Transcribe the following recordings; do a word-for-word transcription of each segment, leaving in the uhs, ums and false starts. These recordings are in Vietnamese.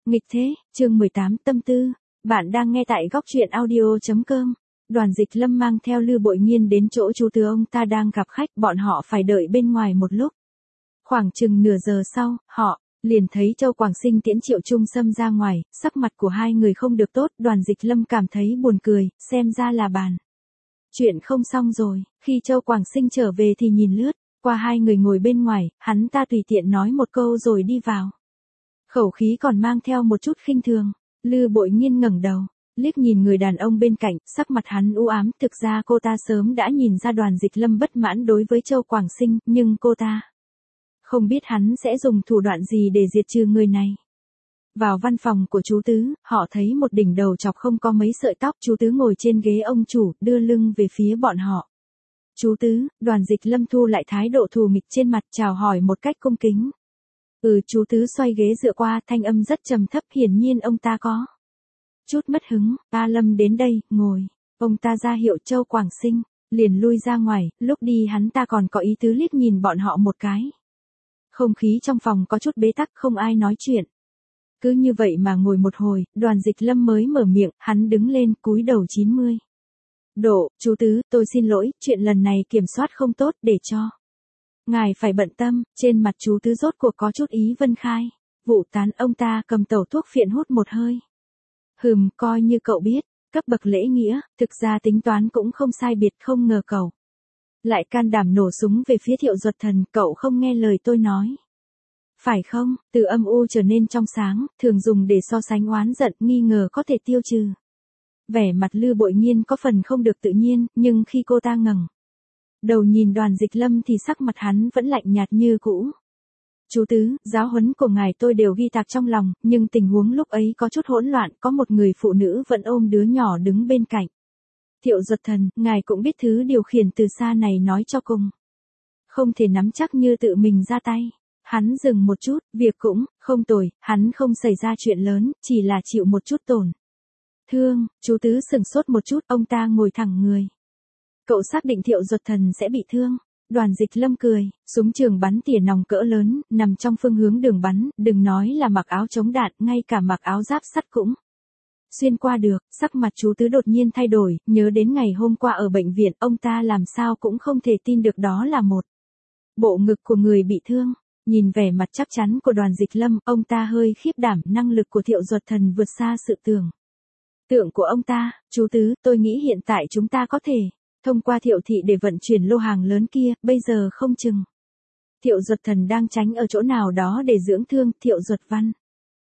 Nghịch thế, chương mười tám tâm tư. Bạn đang nghe tại góc truyện audio.com. Đoàn Dịch Lâm mang theo Lư Bội Nghiên đến chỗ chú Tứ ông ta đang gặp khách, bọn họ phải đợi bên ngoài một lúc. Khoảng chừng nửa giờ sau, họ liền thấy Châu Quảng Sinh tiễn Triệu Trung Sâm ra ngoài, sắc mặt của hai người không được tốt, Đoàn Dịch Lâm cảm thấy buồn cười, xem ra là bàn. Chuyện không xong rồi, khi Châu Quảng Sinh trở về thì nhìn lướt qua hai người ngồi bên ngoài, hắn ta tùy tiện nói một câu rồi đi vào. Khẩu khí còn mang theo một chút khinh thường. Lư Bội Nghiên ngẩng đầu, liếc nhìn người đàn ông bên cạnh, sắc mặt hắn u ám, thực ra cô ta sớm đã nhìn ra Đoàn Dịch Lâm bất mãn đối với Châu Quảng Sinh, nhưng cô ta không biết hắn sẽ dùng thủ đoạn gì để diệt trừ người này. Vào văn phòng của chú Tứ, họ thấy một đỉnh đầu chọc không có mấy sợi tóc, chú Tứ ngồi trên ghế ông chủ, đưa lưng về phía bọn họ. Chú Tứ, Đoàn Dịch Lâm thu lại thái độ thù nghịch trên mặt, chào hỏi một cách cung kính. Ừ, chú Tứ xoay ghế dựa qua, thanh âm rất trầm thấp, hiển nhiên ông ta có chút mất hứng. A Lâm đến đây, ngồi. Ông ta ra hiệu Châu Quảng Sinh liền lui ra ngoài, lúc đi hắn ta còn có ý tứ liếc nhìn bọn họ một cái. Không khí trong phòng có chút bế tắc, không ai nói chuyện. Cứ như vậy mà ngồi một hồi, Đoàn Dịch Lâm mới mở miệng, hắn đứng lên, cúi đầu chín mươi độ, chú Tứ, tôi xin lỗi, chuyện lần này kiểm soát không tốt, để cho ngài phải bận tâm. Trên mặt chú Tứ rốt cuộc có chút ý vân khai. Vụ tán, ông ta cầm tẩu thuốc phiện hút một hơi. Hừm, coi như cậu biết, cấp bậc lễ nghĩa, thực ra tính toán cũng không sai biệt, không ngờ cậu lại can đảm nổ súng về phía Thiệu Duật Thần, cậu không nghe lời tôi nói. Phải không? Từ âm u trở nên trong sáng, thường dùng để so sánh oán giận, nghi ngờ có thể tiêu trừ. Vẻ mặt Lư Bội Nghiên có phần không được tự nhiên, nhưng khi cô ta ngẩng đầu nhìn Đoàn Dịch Lâm thì sắc mặt hắn vẫn lạnh nhạt như cũ. Chú Tứ, giáo huấn của ngài tôi đều ghi tạc trong lòng, nhưng tình huống lúc ấy có chút hỗn loạn, có một người phụ nữ vẫn ôm đứa nhỏ đứng bên cạnh. Thiệu Duật Thần, ngài cũng biết thứ điều khiển từ xa này nói cho cùng. Không thể nắm chắc như tự mình ra tay. Hắn dừng một chút, việc cũng không tồi, hắn không xảy ra chuyện lớn, chỉ là chịu một chút tổn thương. Chú Tứ sừng sốt một chút, ông ta ngồi thẳng người. Cậu xác định Thiệu Duật Thần sẽ bị thương. Đoàn Dịch Lâm cười, súng trường bắn tỉa nòng cỡ lớn, nằm trong phương hướng đường bắn, đừng nói là mặc áo chống đạn, ngay cả mặc áo giáp sắt cũng xuyên qua được. Sắc mặt chú Tứ đột nhiên thay đổi, nhớ đến ngày hôm qua ở bệnh viện, ông ta làm sao cũng không thể tin được đó là một bộ ngực của người bị thương. Nhìn vẻ mặt chắc chắn của Đoàn Dịch Lâm, ông ta hơi khiếp đảm, năng lực của Thiệu Duật Thần vượt xa sự tưởng tượng của ông ta. Chú Tứ, tôi nghĩ hiện tại chúng ta có thể thông qua Thiệu thị để vận chuyển lô hàng lớn kia, bây giờ không chừng Thiệu Duật Thần đang tránh ở chỗ nào đó để dưỡng thương. Thiệu Duật Văn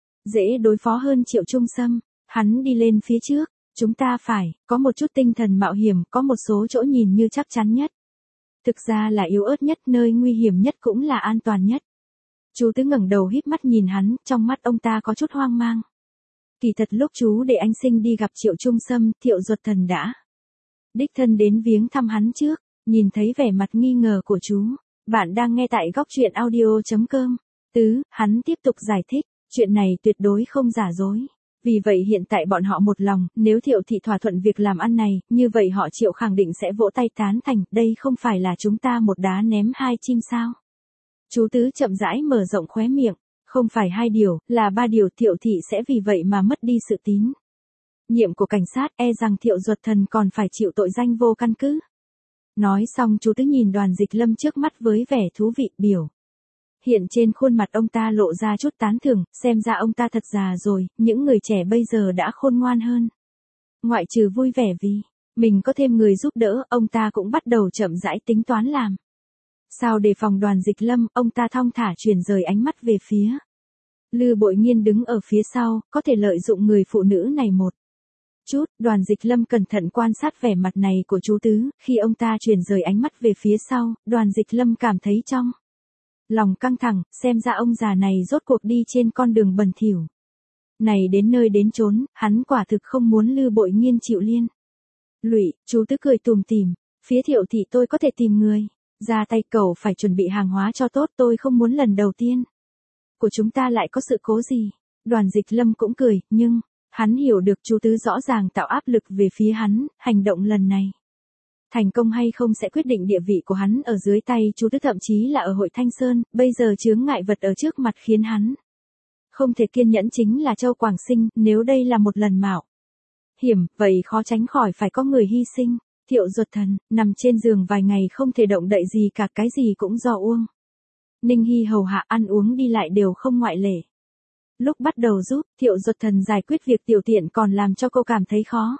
dễ đối phó hơn Triệu Trung Sâm. Hắn đi lên phía trước, chúng ta phải có một chút tinh thần mạo hiểm, có một số chỗ nhìn như chắc chắn nhất, thực ra là yếu ớt nhất, nơi nguy hiểm nhất cũng là an toàn nhất. Chú Tứ ngẩng đầu híp mắt nhìn hắn, trong mắt ông ta có chút hoang mang. Kỳ thật lúc chú để anh Sinh đi gặp Triệu Trung Sâm, Thiệu Duật Thần đã đích thân đến viếng thăm hắn trước. Nhìn thấy vẻ mặt nghi ngờ của chú, bạn đang nghe tại góc truyện audio.com. Tứ, hắn tiếp tục giải thích, chuyện này tuyệt đối không giả dối. Vì vậy hiện tại bọn họ một lòng, nếu Thiệu thị thỏa thuận việc làm ăn này, như vậy họ Triệu khẳng định sẽ vỗ tay tán thành, đây không phải là chúng ta một đá ném hai chim sao. Chú Tứ chậm rãi mở rộng khóe miệng, không phải hai điều, là ba điều, Thiệu thị sẽ vì vậy mà mất đi sự tín nhiệm của cảnh sát, e rằng Thiệu Duật Thần còn phải chịu tội danh vô căn cứ. Nói xong chú Tứ nhìn Đoàn Dịch Lâm trước mắt với vẻ thú vị, biểu hiện trên khuôn mặt ông ta lộ ra chút tán thưởng, xem ra ông ta thật già rồi, những người trẻ bây giờ đã khôn ngoan hơn. Ngoại trừ vui vẻ vì mình có thêm người giúp đỡ, ông ta cũng bắt đầu chậm rãi tính toán làm sao đề phòng Đoàn Dịch Lâm. Ông ta thong thả chuyển rời ánh mắt về phía Lư Bội Nghiên đứng ở phía sau, có thể lợi dụng người phụ nữ này một chút. Đoàn Dịch Lâm cẩn thận quan sát vẻ mặt này của chú Tứ, khi ông ta chuyển rời ánh mắt về phía sau, Đoàn Dịch Lâm cảm thấy trong lòng căng thẳng, xem ra ông già này rốt cuộc đi trên con đường bẩn thỉu này đến nơi đến chốn, hắn quả thực không muốn Lư Bội Nghiên chịu liên lụy. Chú Tứ cười tùm tìm, phía Thiệu thị tôi có thể tìm người ra tay, cầu phải chuẩn bị hàng hóa cho tốt, tôi không muốn lần đầu tiên của chúng ta lại có sự cố gì. Đoàn Dịch Lâm cũng cười, nhưng hắn hiểu được chú Tứ rõ ràng tạo áp lực về phía hắn, hành động lần này thành công hay không sẽ quyết định địa vị của hắn ở dưới tay chú Tứ, thậm chí là ở hội Thanh Sơn. Bây giờ chướng ngại vật ở trước mặt khiến hắn Không thể kiên nhẫn chính là Châu Quảng Sinh, nếu đây là một lần mạo hiểm, vậy khó tránh khỏi phải có người hy sinh. Thiệu Duật Thần, nằm trên giường vài ngày không thể động đậy gì cả, cái gì cũng do Uông Ninh Hy hầu hạ, ăn uống đi lại đều không ngoại lệ. Lúc bắt đầu giúp Thiệu Duật Thần giải quyết việc tiểu tiện còn làm cho cô cảm thấy khó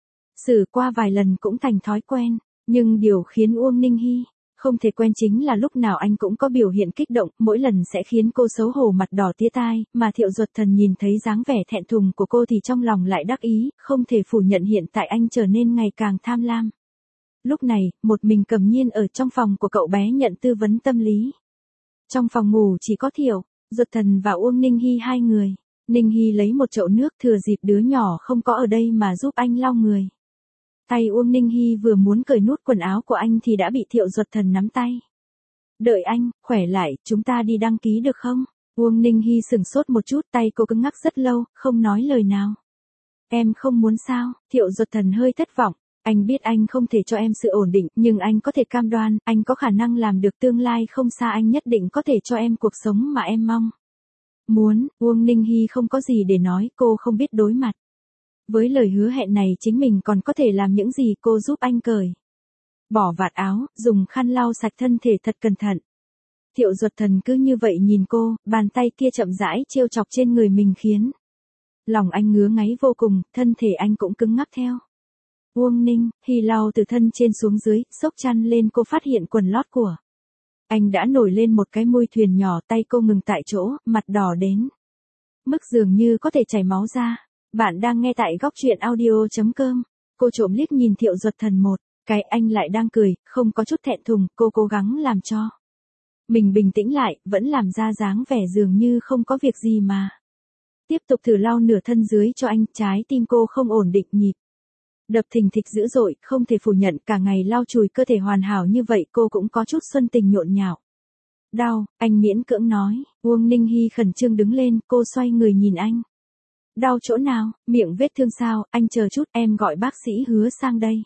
xử, qua vài lần cũng thành thói quen, nhưng điều khiến Uông Ninh Hy không thể quen chính là lúc nào anh cũng có biểu hiện kích động, mỗi lần sẽ khiến cô xấu hổ mặt đỏ tía tai, mà Thiệu Duật Thần nhìn thấy dáng vẻ thẹn thùng của cô thì trong lòng lại đắc ý, không thể phủ nhận hiện tại anh trở nên ngày càng tham lam. Lúc này, một mình Cẩm Nhiên ở trong phòng của cậu bé nhận tư vấn tâm lý. Trong phòng ngủ chỉ có Thiệu Duật Thần và Uông Ninh Hy hai người. Ninh Hy lấy một chậu nước thừa dịp đứa nhỏ không có ở đây mà giúp anh lau người. Tay Uông Ninh Hy vừa muốn cởi nút quần áo của anh thì đã bị Thiệu Duật Thần nắm tay. Đợi anh, khỏe lại, chúng ta đi đăng ký được không? Uông Ninh Hy sửng sốt một chút, tay cô cứng ngắc rất lâu, không nói lời nào. Em không muốn sao? Thiệu Duật Thần hơi thất vọng. Anh biết anh không thể cho em sự ổn định, nhưng anh có thể cam đoan, anh có khả năng làm được, tương lai không xa anh nhất định có thể cho em cuộc sống mà em mong muốn. Uông Ninh Hy không có gì để nói, cô không biết đối mặt với lời hứa hẹn này chính mình còn có thể làm những gì. Cô giúp anh cởi bỏ vạt áo, dùng khăn lau sạch thân thể thật cẩn thận. Thiệu Duật Thần cứ như vậy nhìn cô, bàn tay kia chậm rãi trêu chọc trên người mình khiến lòng anh ngứa ngáy vô cùng, thân thể anh cũng cứng ngắc theo. Uông Ninh Hy lau từ thân trên xuống dưới, xốc chăn lên, cô phát hiện quần lót của anh đã nổi lên một cái môi thuyền nhỏ, tay cô ngừng tại chỗ, mặt đỏ đến mức dường như có thể chảy máu ra. Bạn đang nghe tại góc truyện audio chấm com. Cô trộm liếc nhìn Thiệu Duật Thần một cái, anh lại đang cười, không có chút thẹn thùng, cô cố gắng làm cho mình bình tĩnh lại, vẫn làm ra dáng vẻ dường như không có việc gì mà tiếp tục thử lau nửa thân dưới cho anh. Trái tim cô không ổn định, nhịp đập thình thịch dữ dội, không thể phủ nhận, cả ngày lau chùi cơ thể hoàn hảo như vậy cô cũng có chút xuân tình nhộn nhạo. Đau, anh miễn cưỡng nói. Uông Ninh Hy khẩn trương đứng lên, cô xoay người nhìn anh. Đau chỗ nào? Miệng vết thương sao? Anh chờ chút, em gọi bác sĩ Hứa sang đây.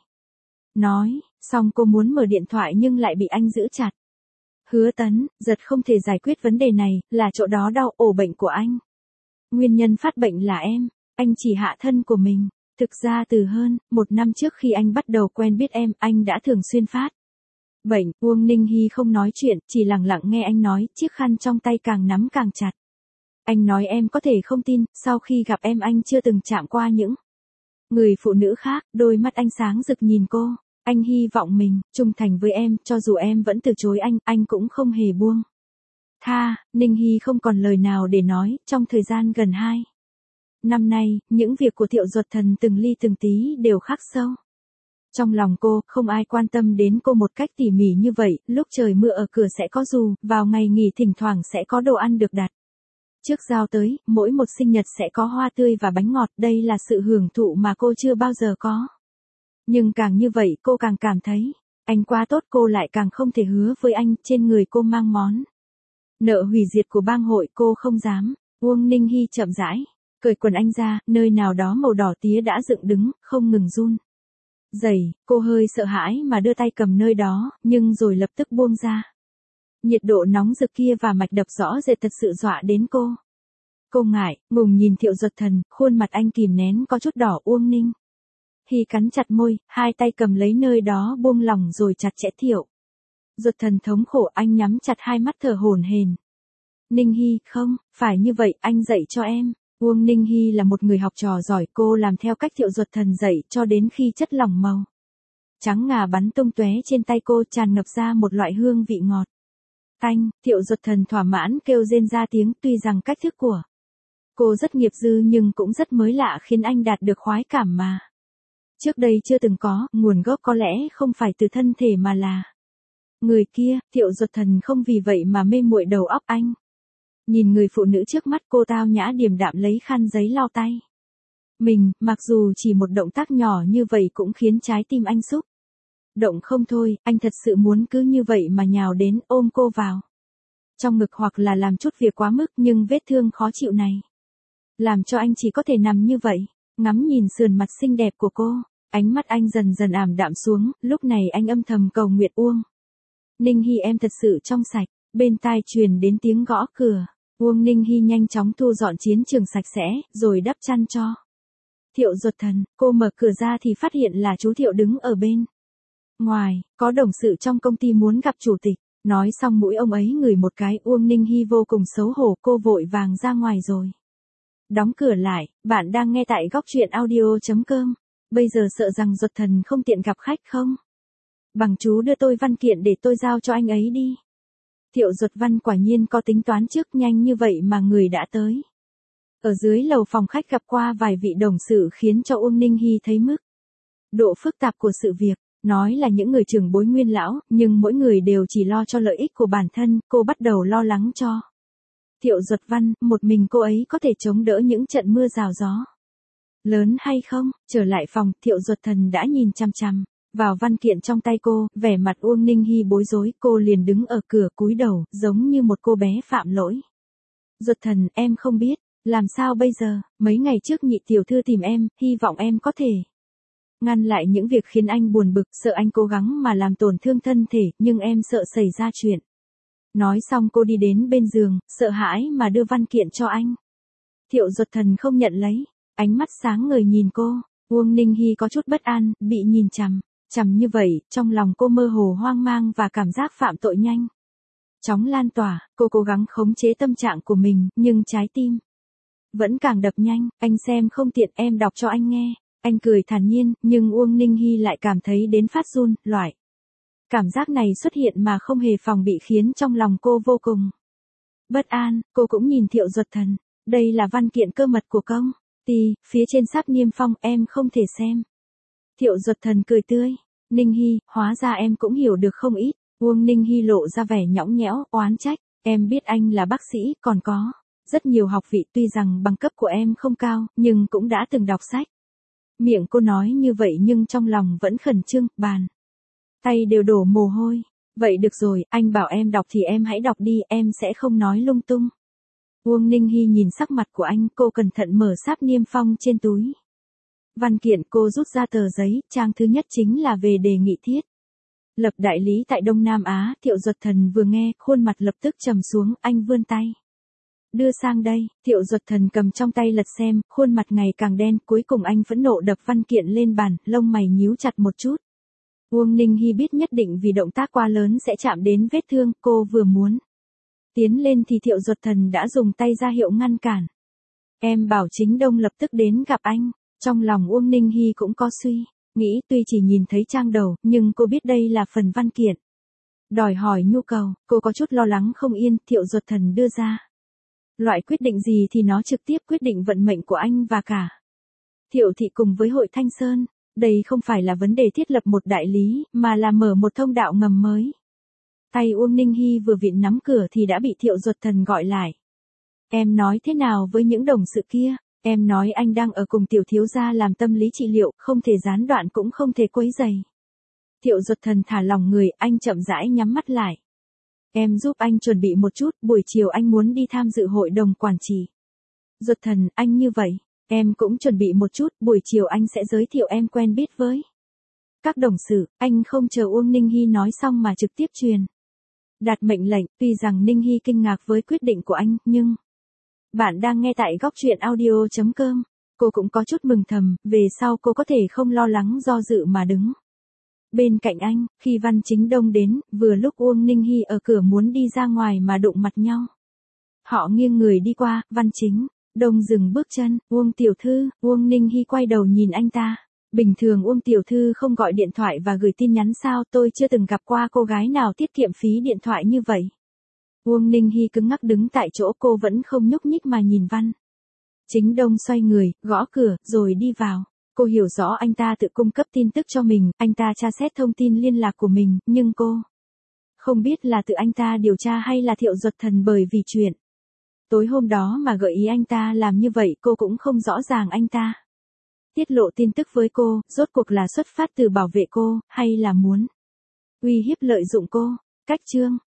Nói, xong cô muốn mở điện thoại nhưng lại bị anh giữ chặt. Hứa Tấn, giật không thể giải quyết vấn đề này, là chỗ đó đau, ổ bệnh của anh. Nguyên nhân phát bệnh là em, anh chỉ hạ thân của mình. Thực ra từ hơn một năm trước khi anh bắt đầu quen biết em, anh đã thường xuyên phát bệnh. Uông Ninh Hy không nói chuyện, chỉ lặng lặng nghe anh nói, chiếc khăn trong tay càng nắm càng chặt. Anh nói em có thể không tin, sau khi gặp em anh chưa từng chạm qua những người phụ nữ khác. Đôi mắt anh sáng rực nhìn cô. Anh hy vọng mình trung thành với em, cho dù em vẫn từ chối anh, anh cũng không hề buông tha. Ninh Hy không còn lời nào để nói. Trong thời gian gần hai năm nay, những việc của Thiệu Duật Thần từng ly từng tí đều khắc sâu trong lòng cô. Không ai quan tâm đến cô một cách tỉ mỉ như vậy. Lúc trời mưa ở cửa sẽ có dù, vào ngày nghỉ thỉnh thoảng sẽ có đồ ăn được đặt trước giao tới, mỗi một sinh nhật sẽ có hoa tươi và bánh ngọt. Đây là sự hưởng thụ mà cô chưa bao giờ có. Nhưng càng như vậy cô càng cảm thấy anh quá tốt, cô lại càng không thể hứa với anh. Trên người cô mang món nợ hủy diệt của bang hội, cô không dám. Uông Ninh Hy chậm rãi cởi quần anh ra, nơi nào đó màu đỏ tía đã dựng đứng, không ngừng run rẩy. Cô hơi sợ hãi mà đưa tay cầm nơi đó, nhưng rồi lập tức buông ra. Nhiệt độ nóng rực kia và mạch đập rõ rệt thật sự dọa đến cô. Cô ngại, ngùng nhìn Thiệu Duật Thần, khuôn mặt anh kìm nén có chút đỏ. Uông Ninh Hy cắn chặt môi, hai tay cầm lấy nơi đó buông lỏng rồi chặt chẽ. Thiệu Duật Thần thống khổ, anh nhắm chặt hai mắt thở hổn hển. Ninh Hy, không, phải như vậy, anh dạy cho em. Uông Ninh Hy là một người học trò giỏi, cô làm theo cách Thiệu Duật Thần dạy cho đến khi chất lỏng màu trắng ngà bắn tung tóe trên tay cô, tràn ngập ra một loại hương vị ngọt tanh. Thiệu Duật Thần thỏa mãn kêu rên ra tiếng. Tuy rằng cách thức của cô rất nghiệp dư nhưng cũng rất mới lạ, khiến anh đạt được khoái cảm mà trước đây chưa từng có. Nguồn gốc có lẽ không phải từ thân thể mà là người kia. Thiệu Duật Thần không vì vậy mà mê muội đầu óc anh. Nhìn người phụ nữ trước mắt, cô tao nhã điềm đạm lấy khăn giấy lau tay mình, mặc dù chỉ một động tác nhỏ như vậy cũng khiến trái tim anh xúc động không thôi. Anh thật sự muốn cứ như vậy mà nhào đến, ôm cô vào trong ngực, hoặc là làm chút việc quá mức, nhưng vết thương khó chịu này làm cho anh chỉ có thể nằm như vậy, ngắm nhìn sườn mặt xinh đẹp của cô. Ánh mắt anh dần dần ảm đạm xuống, lúc này anh âm thầm cầu nguyện. Uông Ninh Hy, em thật sự trong sạch. Bên tai truyền đến tiếng gõ cửa. Uông Ninh Hy nhanh chóng thu dọn chiến trường sạch sẽ, rồi đắp chăn cho Thiệu Duật Thần. Cô mở cửa ra thì phát hiện là chú Thiệu đứng ở bên ngoài, có đồng sự trong công ty muốn gặp chủ tịch. Nói xong mũi ông ấy ngửi một cái, Uông Ninh Hy vô cùng xấu hổ, cô vội vàng ra ngoài rồi đóng cửa lại. Bạn đang nghe tại góc truyện audio chấm com. Bây giờ sợ rằng Duật Thần không tiện gặp khách không? Bằng chú đưa tôi văn kiện để tôi giao cho anh ấy đi. Thiệu Duật Văn quả nhiên có tính toán trước, nhanh như vậy mà người đã tới. Ở dưới lầu phòng khách gặp qua vài vị đồng sự khiến cho Uông Ninh Hy thấy mức độ phức tạp của sự việc. Nói là những người trưởng bối nguyên lão, nhưng mỗi người đều chỉ lo cho lợi ích của bản thân, cô bắt đầu lo lắng cho Thiệu Duật Văn, một mình cô ấy có thể chống đỡ những trận mưa rào gió lớn hay không? Trở lại phòng, Thiệu Duật Thần đã nhìn chằm chằm vào văn kiện trong tay cô, vẻ mặt Uông Ninh Hy bối rối, cô liền đứng ở cửa cúi đầu, giống như một cô bé phạm lỗi. Duật Thần, em không biết, làm sao bây giờ, mấy ngày trước nhị tiểu thư tìm em, hy vọng em có thể ngăn lại những việc khiến anh buồn bực, sợ anh cố gắng mà làm tổn thương thân thể, nhưng em sợ xảy ra chuyện. Nói xong cô đi đến bên giường, sợ hãi mà đưa văn kiện cho anh. Thiệu Duật Thần không nhận lấy, ánh mắt sáng ngời nhìn cô. Uông Ninh Hy có chút bất an, bị nhìn chằm chằm như vậy, trong lòng cô mơ hồ hoang mang và cảm giác phạm tội nhanh chóng lan tỏa. Cô cố gắng khống chế tâm trạng của mình, nhưng trái tim vẫn càng đập nhanh. Anh xem không tiện, em đọc cho anh nghe. Anh cười thản nhiên, nhưng Uông Ninh Hy lại cảm thấy đến phát run. Loại cảm giác này xuất hiện mà không hề phòng bị khiến trong lòng cô vô cùng bất an. Cô cũng nhìn Thiệu Duật Thần. Đây là văn kiện cơ mật của công ty, phía trên sắp niêm phong, em không thể xem. Thiệu Duật Thần cười tươi. Ninh Hy, hóa ra em cũng hiểu được không ít. Uông Ninh Hy lộ ra vẻ nhõng nhẽo, oán trách. Em biết anh là bác sĩ, còn có rất nhiều học vị, tuy rằng bằng cấp của em không cao, nhưng cũng đã từng đọc sách. Miệng cô nói như vậy nhưng trong lòng vẫn khẩn trương, bàn tay đều đổ mồ hôi. Vậy được rồi, anh bảo em đọc thì em hãy đọc đi, em sẽ không nói lung tung. Uông Ninh Hy nhìn sắc mặt của anh, cô cẩn thận mở sáp niêm phong trên túi văn kiện. Cô rút ra tờ giấy, trang thứ nhất chính là về đề nghị thiết lập đại lý tại Đông Nam Á. Thiệu Duật Thần vừa nghe, khuôn mặt lập tức trầm xuống, anh vươn tay đưa sang đây. Thiệu Duật Thần cầm trong tay lật xem, khuôn mặt ngày càng đen, cuối cùng anh phẫn nộ đập văn kiện lên bàn, lông mày nhíu chặt một chút. Uông Ninh Hy biết nhất định vì động tác quá lớn sẽ chạm đến vết thương, cô vừa muốn tiến lên thì Thiệu Duật Thần đã dùng tay ra hiệu ngăn cản. Em bảo Chính Đông lập tức đến gặp anh. Trong lòng Uông Ninh Hy cũng có suy nghĩ, tuy chỉ nhìn thấy trang đầu, nhưng cô biết đây là phần văn kiện đòi hỏi nhu cầu, cô có chút lo lắng không yên. Thiệu Duật Thần đưa ra loại quyết định gì thì nó trực tiếp quyết định vận mệnh của anh và cả Thiệu thị cùng với Hội Thanh Sơn. Đây không phải là vấn đề thiết lập một đại lý, mà là mở một thông đạo ngầm mới. Tay Uông Ninh Hy vừa vịn nắm cửa thì đã bị Thiệu Duật Thần gọi lại. Em nói thế nào với những đồng sự kia? Em nói anh đang ở cùng tiểu thiếu gia làm tâm lý trị liệu, không thể gián đoạn cũng không thể quấy rầy. Thiệu Duật Thần thả lỏng người, anh chậm rãi nhắm mắt lại. Em giúp anh chuẩn bị một chút, buổi chiều anh muốn đi tham dự hội đồng quản trị. Duật Thần, anh như vậy, em cũng chuẩn bị một chút, buổi chiều anh sẽ giới thiệu em quen biết với các đồng sự. Anh không chờ Uông Ninh Hy nói xong mà trực tiếp truyền đạt mệnh lệnh. Tuy rằng Ninh Hy kinh ngạc với quyết định của anh, nhưng bạn đang nghe tại góc truyện audio chấm com. Cô cũng có chút mừng thầm, về sau cô có thể không lo lắng do dự mà đứng bên cạnh anh. Khi Văn Chính Đông đến, vừa lúc Uông Ninh Hy ở cửa muốn đi ra ngoài mà đụng mặt nhau. Họ nghiêng người đi qua, Văn Chính Đông dừng bước chân. Uông tiểu thư. Uông Ninh Hy quay đầu nhìn anh ta. Bình thường Uông tiểu thư không gọi điện thoại và gửi tin nhắn sao? Tôi chưa từng gặp qua cô gái nào tiết kiệm phí điện thoại như vậy. Uông Ninh Hy cứng ngắc đứng tại chỗ, cô vẫn không nhúc nhích mà nhìn Văn Chính Đông xoay người, gõ cửa, rồi đi vào. Cô hiểu rõ anh ta tự cung cấp tin tức cho mình, anh ta tra xét thông tin liên lạc của mình, nhưng cô không biết là tự anh ta điều tra hay là Thiệu Duật Thần bởi vì chuyện tối hôm đó mà gợi ý anh ta làm như vậy. Cô cũng không rõ ràng anh ta tiết lộ tin tức với cô, rốt cuộc là xuất phát từ bảo vệ cô, hay là muốn uy hiếp lợi dụng cô. Cách chương